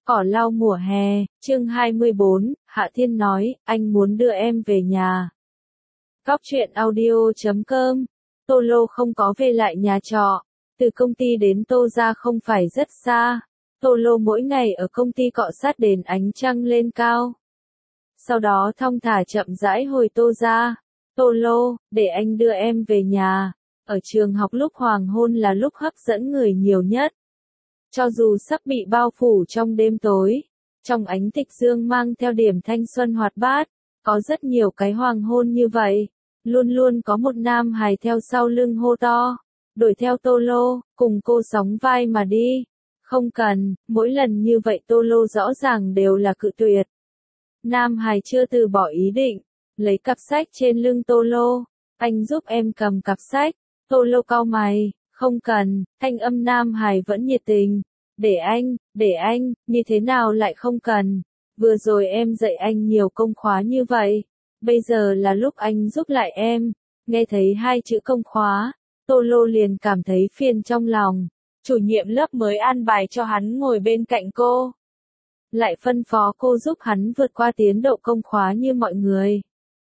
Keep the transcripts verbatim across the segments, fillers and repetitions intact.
Cỏ lau mùa hè, chương hai mươi bốn, Hạ Thiên nói, anh muốn đưa em về nhà. Góc truyện audio chấm com, Tô Lô không có về lại nhà trọ, từ công ty đến Tô ra không phải rất xa. Tô Lô mỗi ngày ở công ty cọ sát đèn ánh trăng lên cao. Sau đó thong thả chậm rãi hồi Tô ra. Tô Lô, để anh đưa em về nhà. Ở trường học lúc hoàng hôn là lúc hấp dẫn người nhiều nhất. Cho dù sắp bị bao phủ trong đêm tối, trong ánh tịch dương mang theo điểm thanh xuân hoạt bát, có rất nhiều cái hoàng hôn như vậy. Luôn luôn có một nam hài theo sau lưng hô to, đuổi theo Tô Lô, cùng cô sóng vai mà đi. Không cần, mỗi lần như vậy Tô Lô rõ ràng đều là cự tuyệt. Nam hài chưa từ bỏ ý định, lấy cặp sách trên lưng Tô Lô, anh giúp em cầm cặp sách. Tô Lô cau mày, không cần, thanh âm nam hài vẫn nhiệt tình. Để anh, để anh, như thế nào lại không cần. Vừa rồi em dạy anh nhiều công khóa như vậy. Bây giờ là lúc anh giúp lại em. Nghe thấy hai chữ công khóa, Tô Lô liền cảm thấy phiền trong lòng. Chủ nhiệm lớp mới an bài cho hắn ngồi bên cạnh cô. Lại phân phó cô giúp hắn vượt qua tiến độ công khóa như mọi người.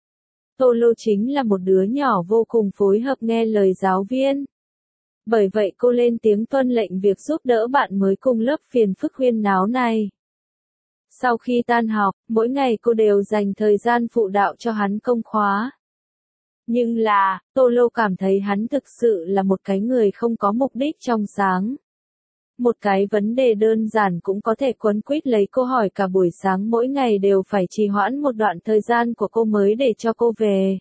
Tô Lô chính là một đứa nhỏ vô cùng phối hợp nghe lời giáo viên. Bởi vậy cô lên tiếng tuân lệnh việc giúp đỡ bạn mới cùng lớp phiền phức huyên náo này. Sau khi tan học, mỗi ngày cô đều dành thời gian phụ đạo cho hắn công khóa. Nhưng là, Tô Lô cảm thấy hắn thực sự là một cái người không có mục đích trong sáng. Một cái vấn đề đơn giản cũng có thể quấn quýt lấy cô hỏi cả buổi sáng, mỗi ngày đều phải trì hoãn một đoạn thời gian của cô mới để cho cô về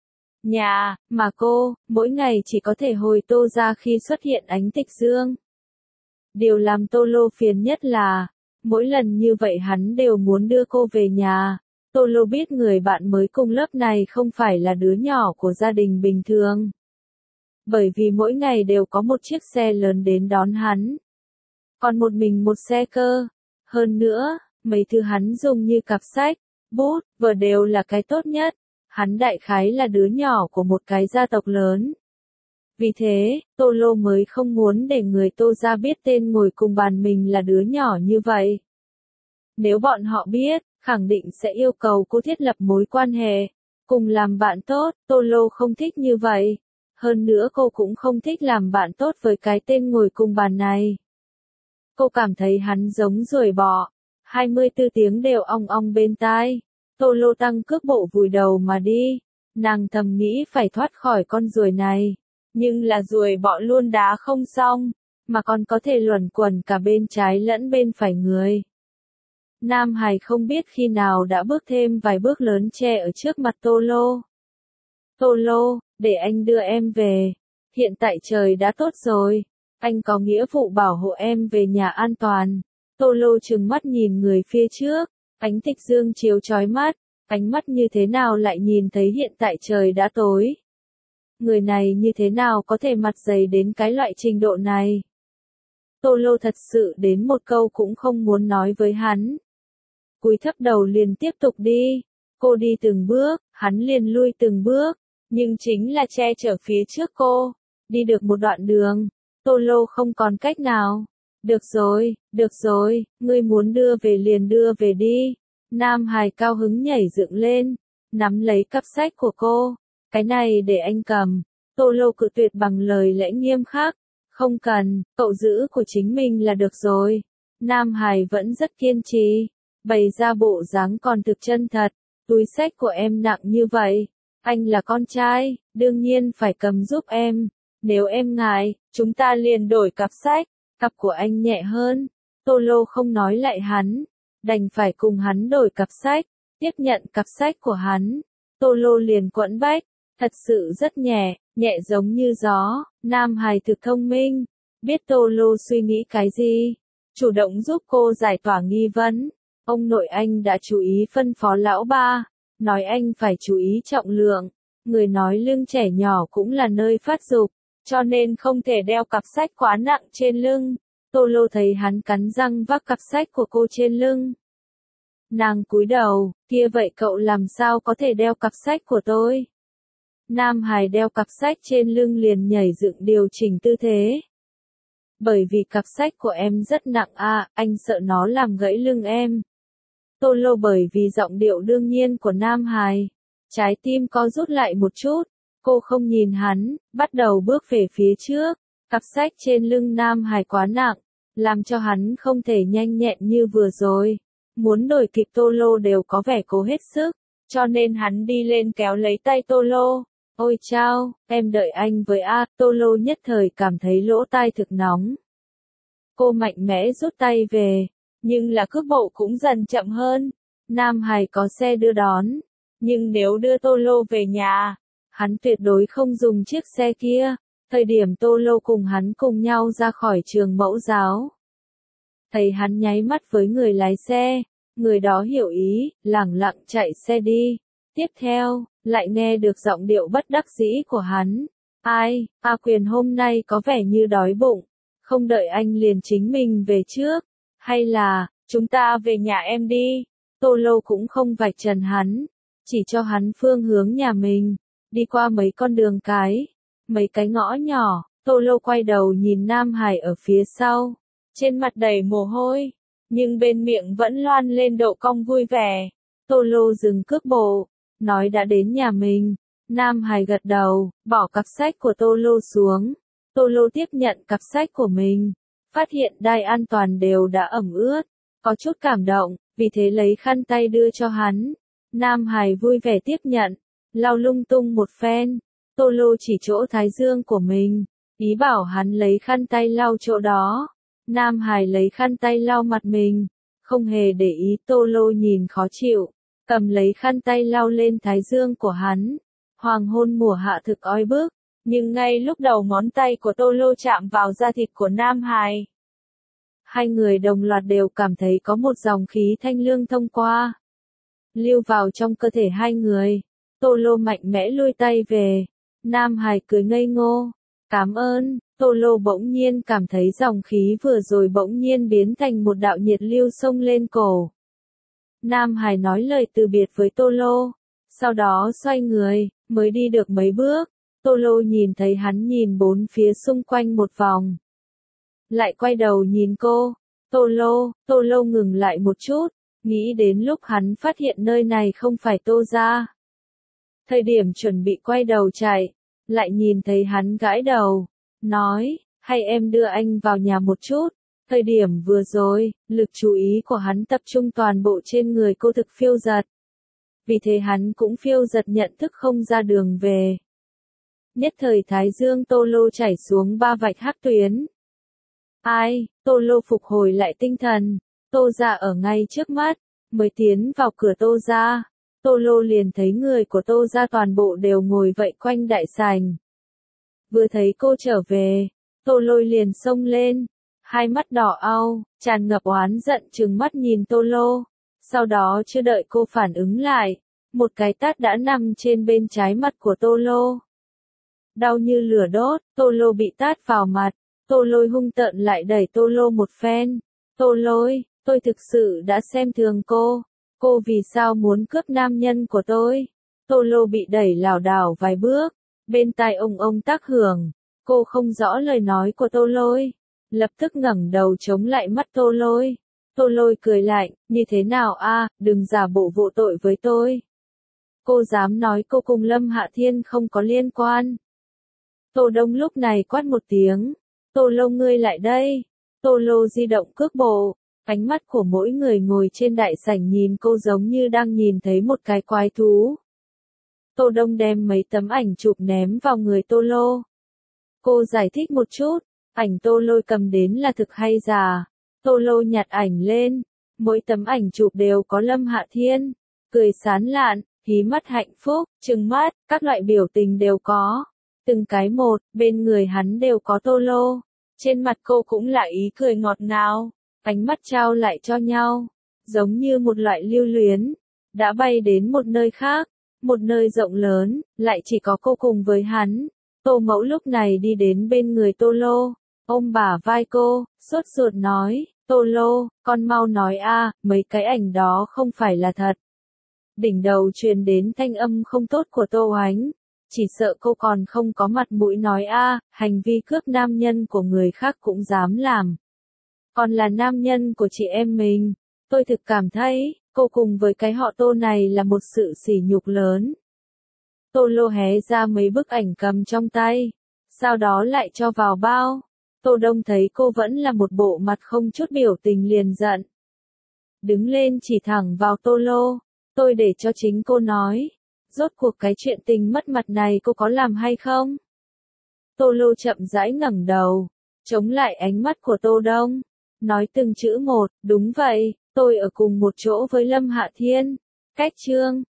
nhà, mà cô, mỗi ngày chỉ có thể hồi Tô ra khi xuất hiện ánh tịch dương. Điều làm Tô Lô phiền nhất là, mỗi lần như vậy hắn đều muốn đưa cô về nhà. Tô Lô biết người bạn mới cùng lớp này không phải là đứa nhỏ của gia đình bình thường. Bởi vì mỗi ngày đều có một chiếc xe lớn đến đón hắn. Còn một mình một xe cơ. Hơn nữa, mấy thứ hắn dùng như cặp sách, bút, vở đều là cái tốt nhất. Hắn đại khái là đứa nhỏ của một cái gia tộc lớn. Vì thế, Tô Lô mới không muốn để người Tô ra biết tên ngồi cùng bàn mình là đứa nhỏ như vậy. Nếu bọn họ biết, khẳng định sẽ yêu cầu cô thiết lập mối quan hệ, cùng làm bạn tốt. Tô Lô không thích như vậy. Hơn nữa cô cũng không thích làm bạn tốt với cái tên ngồi cùng bàn này. Cô cảm thấy hắn giống ruồi bọ, hai mươi tư tiếng đều ong ong bên tai. Tô Lô tăng cước bộ vùi đầu mà đi, nàng thầm nghĩ phải thoát khỏi con ruồi này, nhưng là ruồi bọ luôn đá không xong, mà còn có thể luẩn quẩn cả bên trái lẫn bên phải người. Nam hài không biết khi nào đã bước thêm vài bước lớn che ở trước mặt Tô Lô. Tô Lô, để anh đưa em về, hiện tại trời đã tốt rồi. Anh có nghĩa vụ bảo hộ em về nhà an toàn. Tô Lô trừng mắt nhìn người phía trước, ánh tịch dương chiếu chói mắt, ánh mắt như thế nào lại nhìn thấy hiện tại trời đã tối. Người này như thế nào có thể mặt dày đến cái loại trình độ này. Tô Lô thật sự đến một câu cũng không muốn nói với hắn. Cúi thấp đầu liền tiếp tục đi, cô đi từng bước, hắn liền lui từng bước, nhưng chính là che chở phía trước cô. Đi được một đoạn đường, Tô Lô không còn cách nào. Được rồi, được rồi, ngươi muốn đưa về liền đưa về đi. Nam hài cao hứng nhảy dựng lên, nắm lấy cặp sách của cô. Cái này để anh cầm. Tô Lô cự tuyệt bằng lời lẽ nghiêm khắc. Không cần, cậu giữ của chính mình là được rồi. Nam hài vẫn rất kiên trì, bày ra bộ dáng còn thực chân thật. Túi sách của em nặng như vậy, anh là con trai, đương nhiên phải cầm giúp em. Nếu em ngại, chúng ta liền đổi cặp sách, cặp của anh nhẹ hơn. Tô Lô không nói lại hắn, đành phải cùng hắn đổi cặp sách, tiếp nhận cặp sách của hắn. Tô Lô liền quẫn bách, thật sự rất nhẹ, nhẹ giống như gió. Nam hài thực thông minh, biết Tô Lô suy nghĩ cái gì, chủ động giúp cô giải tỏa nghi vấn. Ông nội anh đã chú ý phân phó lão ba, nói anh phải chú ý trọng lượng. Người nói lưng trẻ nhỏ cũng là nơi phát dục, cho nên không thể đeo cặp sách quá nặng trên lưng. Tô Lô thấy hắn cắn răng vác cặp sách của cô trên lưng. Nàng cúi đầu, kia vậy cậu làm sao có thể đeo cặp sách của tôi? Nam hài đeo cặp sách trên lưng liền nhảy dựng điều chỉnh tư thế. Bởi vì cặp sách của em rất nặng à, anh sợ nó làm gãy lưng em. Tô Lô bởi vì giọng điệu đương nhiên của Nam Hải. Trái tim co rút lại một chút, cô không nhìn hắn, bắt đầu bước về phía trước. Cặp sách trên lưng Nam Hải quá nặng, làm cho hắn không thể nhanh nhẹn như vừa rồi. Muốn đuổi kịp Tô Lô đều có vẻ cố hết sức, cho nên hắn đi lên kéo lấy tay Tô Lô. Ôi chao, em đợi anh với A, Tô Lô nhất thời cảm thấy lỗ tai thực nóng. Cô mạnh mẽ rút tay về, nhưng là cước bộ cũng dần chậm hơn. Nam Hải có xe đưa đón, nhưng nếu đưa Tô Lô về nhà, hắn tuyệt đối không dùng chiếc xe kia. Thời điểm Tô Lô cùng hắn cùng nhau ra khỏi trường mẫu giáo. Thấy hắn nháy mắt với người lái xe, người đó hiểu ý, lẳng lặng chạy xe đi. Tiếp theo, lại nghe được giọng điệu bất đắc dĩ của hắn. Ai, A Quyền hôm nay có vẻ như đói bụng, không đợi anh liền chính mình về trước. Hay là, chúng ta về nhà em đi. Tô Lô cũng không vạch trần hắn, chỉ cho hắn phương hướng nhà mình. Đi qua mấy con đường cái, mấy cái ngõ nhỏ, Tô Lô quay đầu nhìn Nam Hải ở phía sau. Trên mặt đầy mồ hôi, nhưng bên miệng vẫn loan lên độ cong vui vẻ. Tô Lô dừng cước bộ, nói đã đến nhà mình. Nam Hải gật đầu, bỏ cặp sách của Tô Lô xuống. Tô Lô tiếp nhận cặp sách của mình, phát hiện đai an toàn đều đã ẩm ướt, có chút cảm động, vì thế lấy khăn tay đưa cho hắn. Nam Hải vui vẻ tiếp nhận, lau lung tung một phen. Tô Lô chỉ chỗ thái dương của mình, ý bảo hắn lấy khăn tay lau chỗ đó. Nam Hải lấy khăn tay lau mặt mình, không hề để ý Tô Lô nhìn khó chịu, cầm lấy khăn tay lau lên thái dương của hắn. Hoàng hôn mùa hạ thực oi bức, nhưng ngay lúc đầu ngón tay của Tô Lô chạm vào da thịt của Nam Hải, hai người đồng loạt đều cảm thấy có một dòng khí thanh lương thông qua, lưu vào trong cơ thể hai người. Tô Lô mạnh mẽ lui tay về, Nam Hải cười ngây ngô, cảm ơn. Tô Lô bỗng nhiên cảm thấy dòng khí vừa rồi bỗng nhiên biến thành một đạo nhiệt lưu xông lên cổ. Nam Hải nói lời từ biệt với Tô Lô, sau đó xoay người, mới đi được mấy bước. Tô Lô nhìn thấy hắn nhìn bốn phía xung quanh một vòng, lại quay đầu nhìn cô. Tô Lô, Tô Lô ngừng lại một chút, nghĩ đến lúc hắn phát hiện nơi này không phải Tô gia. Thời điểm chuẩn bị quay đầu chạy, lại nhìn thấy hắn gãi đầu, nói, hay em đưa anh vào nhà một chút. Thời điểm vừa rồi, lực chú ý của hắn tập trung toàn bộ trên người cô thực phiêu dật. Vì thế hắn cũng phiêu dật nhận thức không ra đường về. Nhất thời thái dương Tô Lô chảy xuống ba vạch hắc tuyến. Ai, Tô Lô phục hồi lại tinh thần, Tô gia ở ngay trước mắt, mới tiến vào cửa Tô gia. Tô Lô liền thấy người của Tô gia toàn bộ đều ngồi vây quanh đại sảnh. Vừa thấy cô trở về, Tô Lôi liền xông lên, hai mắt đỏ au, tràn ngập oán giận trừng mắt nhìn Tô Lô. Sau đó chưa đợi cô phản ứng lại, một cái tát đã nằm trên bên trái mặt của Tô Lô. Đau như lửa đốt, Tô Lô bị tát vào mặt, Tô Lôi hung tợn lại đẩy Tô Lô một phen. Tô Lôi, tôi thực sự đã xem thường cô, cô vì sao muốn cướp nam nhân của tôi? Tô Lô bị đẩy lảo đảo vài bước, bên tai ông ông tác hưởng, cô không rõ lời nói của Tô Lôi, lập tức ngẩng đầu chống lại mắt Tô Lôi. Tô Lôi cười lạnh, như thế nào a, đừng giả bộ vô tội với tôi. Cô dám nói cô cùng Lâm Hạ Thiên không có liên quan. Tô Đông lúc này quát một tiếng, Tô Lô ngươi lại đây. Tô Lô di động cước bộ, ánh mắt của mỗi người ngồi trên đại sảnh nhìn cô giống như đang nhìn thấy một cái quái thú. Tô Đông đem mấy tấm ảnh chụp ném vào người Tô Lô. Cô giải thích một chút, ảnh Tô Lôi cầm đến là thực hay giả. Tô Lô nhặt ảnh lên, mỗi tấm ảnh chụp đều có Lâm Hạ Thiên, cười sán lạn, hí mắt hạnh phúc, trừng mắt, các loại biểu tình đều có. Từng cái một, bên người hắn đều có Tô Lô. Trên mặt cô cũng là ý cười ngọt ngào, ánh mắt trao lại cho nhau, giống như một loại lưu luyến, đã bay đến một nơi khác, một nơi rộng lớn, lại chỉ có cô cùng với hắn. Tô Mẫu lúc này đi đến bên người Tô Lô, ôm bả vai cô, sốt ruột nói, Tô Lô, con mau nói a, mấy cái ảnh đó không phải là thật. Đỉnh đầu truyền đến thanh âm không tốt của Tô Oánh, chỉ sợ cô còn không có mặt mũi nói a, hành vi cướp nam nhân của người khác cũng dám làm. Còn là nam nhân của chị em mình, tôi thực cảm thấy, cô cùng với cái họ Tô này là một sự sỉ nhục lớn. Tô Lô hé ra mấy bức ảnh cầm trong tay, sau đó lại cho vào bao. Tô Đông thấy cô vẫn là một bộ mặt không chút biểu tình liền giận. Đứng lên chỉ thẳng vào Tô Lô, tôi để cho chính cô nói. Rốt cuộc cái chuyện tình mất mặt này cô có làm hay không? Tô Lô chậm rãi ngẩng đầu, chống lại ánh mắt của Tô Đông, nói từng chữ một, đúng vậy, tôi ở cùng một chỗ với Lâm Hạ Thiên, cách Trương.